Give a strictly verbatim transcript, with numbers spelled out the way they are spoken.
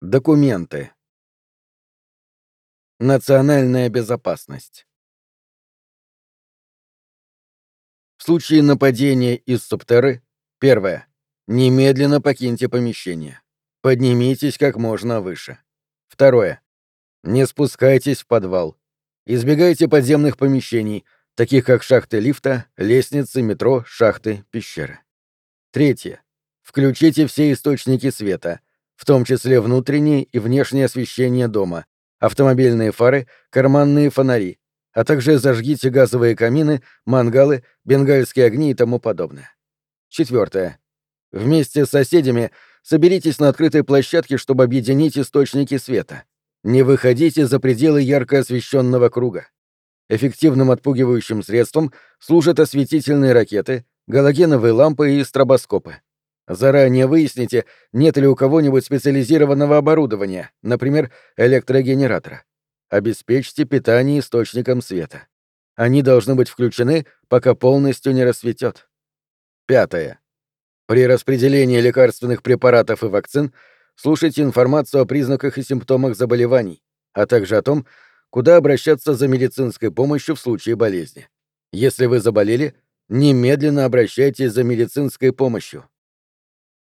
Документы. Национальная безопасность. В случае нападения из Субтерры, первое. Немедленно покиньте помещение. Поднимитесь как можно выше. Второе. Не спускайтесь в подвал. Избегайте подземных помещений, таких как шахты лифта, лестницы, метро, шахты, пещеры. Третье. Включите все источники света, в том числе внутреннее и внешнее освещение дома, автомобильные фары, карманные фонари, а также зажгите газовые камины, мангалы, бенгальские огни и тому подобное. Четвертое. Вместе с соседями соберитесь на открытой площадке, чтобы объединить источники света. Не выходите за пределы ярко освещенного круга. Эффективным отпугивающим средством служат осветительные ракеты, галогеновые лампы и стробоскопы. Заранее выясните, нет ли у кого-нибудь специализированного оборудования, например, электрогенератора. Обеспечьте питание источником света. Они должны быть включены, пока полностью не рассветет. Пятое. При распределении лекарственных препаратов и вакцин слушайте информацию о признаках и симптомах заболеваний, а также о том, куда обращаться за медицинской помощью в случае болезни. Если вы заболели, немедленно обращайтесь за медицинской помощью.